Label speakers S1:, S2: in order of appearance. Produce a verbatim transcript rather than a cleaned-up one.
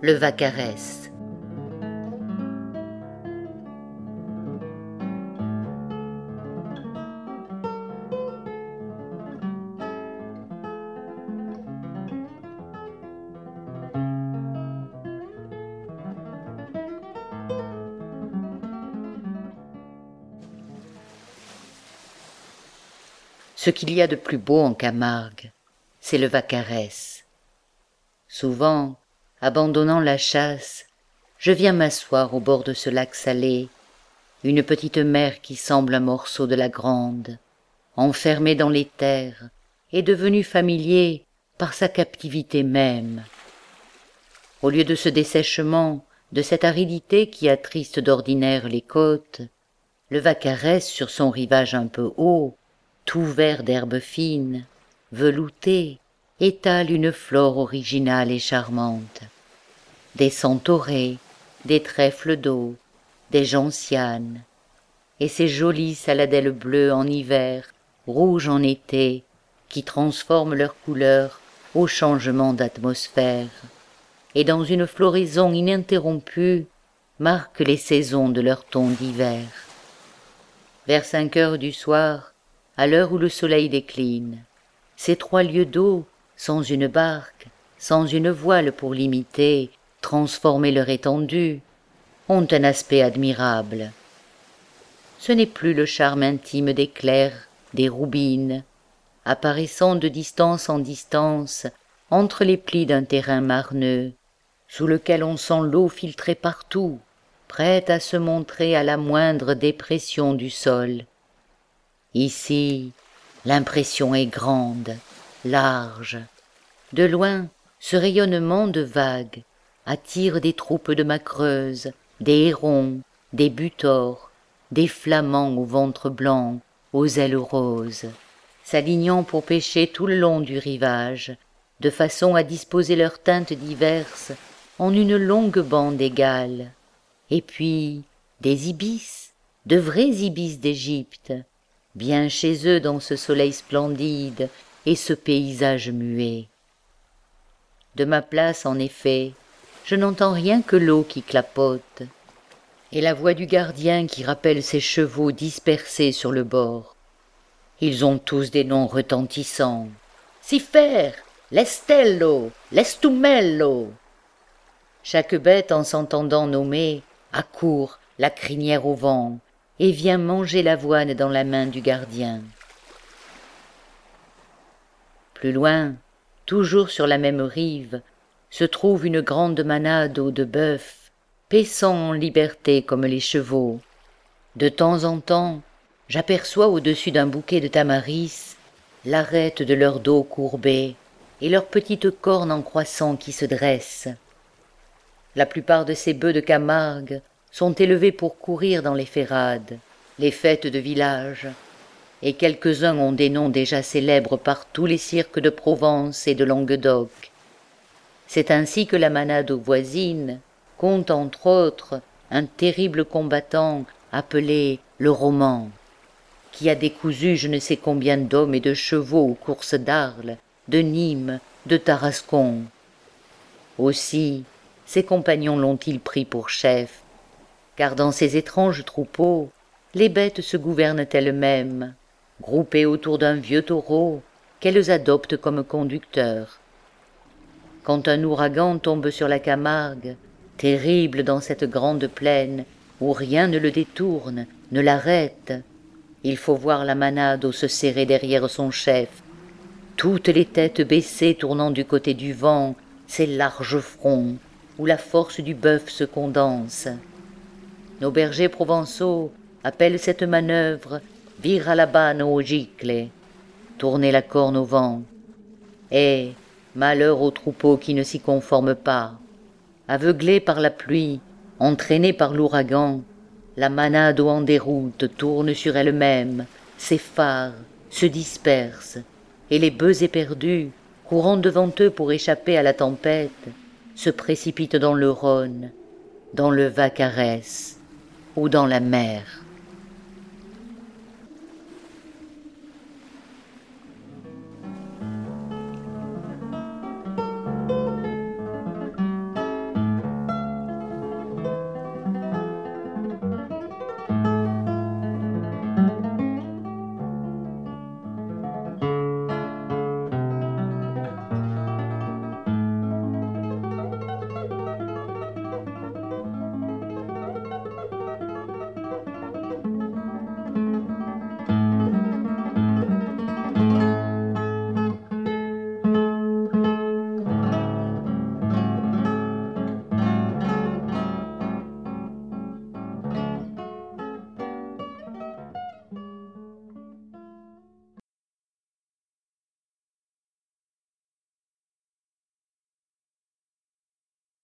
S1: le Vaccarès. Ce qu'il y a de plus beau en Camargue, c'est le Vaccarès. Souvent, abandonnant la chasse, je viens m'asseoir au bord de ce lac salé, une petite mer qui semble un morceau de la grande, enfermée dans les terres et devenue familier par sa captivité même. Au lieu de ce dessèchement, de cette aridité qui attriste d'ordinaire les côtes, le Vaccarès sur son rivage un peu haut, tout vert d'herbes fines, velouté, étale une flore originale et charmante. Des centaurées, des trèfles d'eau, des gentianes, et ces jolies saladelles bleues en hiver, rouges en été, qui transforment leur couleur au changement d'atmosphère, et dans une floraison ininterrompue, marquent les saisons de leur ton d'hiver. Vers cinq heures du soir, à l'heure où le soleil décline, ces trois lieues d'eau, sans une barque, sans une voile pour limiter, transformer leur étendue, ont un aspect admirable. Ce n'est plus le charme intime des clairs, des roubines, apparaissant de distance en distance entre les plis d'un terrain marneux, sous lequel on sent l'eau filtrer partout, prête à se montrer à la moindre dépression du sol. Ici, l'impression est grande, large. De loin, ce rayonnement de vagues attire des troupes de macreuses, des hérons, des butors, des flamands au ventre blanc, aux ailes roses, s'alignant pour pêcher tout le long du rivage, de façon à disposer leurs teintes diverses en une longue bande égale. Et puis, des ibis, de vrais ibis d'Égypte, bien chez eux dans ce soleil splendide et ce paysage muet. De ma place, en effet, je n'entends rien que l'eau qui clapote, et la voix du gardien qui rappelle ses chevaux dispersés sur le bord. Ils ont tous des noms retentissants. Sifer, Lestello, Lestumello. Chaque bête, en s'entendant nommer, accourt, la crinière au vent, et vient manger l'avoine dans la main du gardien. Plus loin, toujours sur la même rive, se trouve une grande manade de bœufs, paissant en liberté comme les chevaux. De temps en temps, j'aperçois au-dessus d'un bouquet de tamaris l'arête de leur dos courbé et leurs petites cornes en croissant qui se dressent. La plupart de ces bœufs de Camargue sont élevés pour courir dans les ferrades, les fêtes de village, et quelques-uns ont des noms déjà célèbres par tous les cirques de Provence et de Languedoc. C'est ainsi que la manade voisine compte entre autres un terrible combattant appelé le Roman, qui a décousu je ne sais combien d'hommes et de chevaux aux courses d'Arles, de Nîmes, de Tarascon. Aussi, ses compagnons l'ont-ils pris pour chef, car dans ces étranges troupeaux, les bêtes se gouvernent elles-mêmes, groupées autour d'un vieux taureau qu'elles adoptent comme conducteur. Quand un ouragan tombe sur la Camargue, terrible dans cette grande plaine où rien ne le détourne, ne l'arrête, il faut voir la manade se serrer derrière son chef, toutes les têtes baissées tournant du côté du vent, ces larges fronts où la force du bœuf se condense. Nos bergers provençaux appellent cette manœuvre « vira la banne au gicle », tourner la corne au vent. Et malheur aux troupeaux qui ne s'y conforment pas. Aveuglés par la pluie, entraînés par l'ouragan, la manade en déroute tourne sur elle-même, s'effare, se disperse, et les bœufs éperdus, courant devant eux pour échapper à la tempête, se précipitent dans le Rhône, dans le Vaccarès ou dans la mer.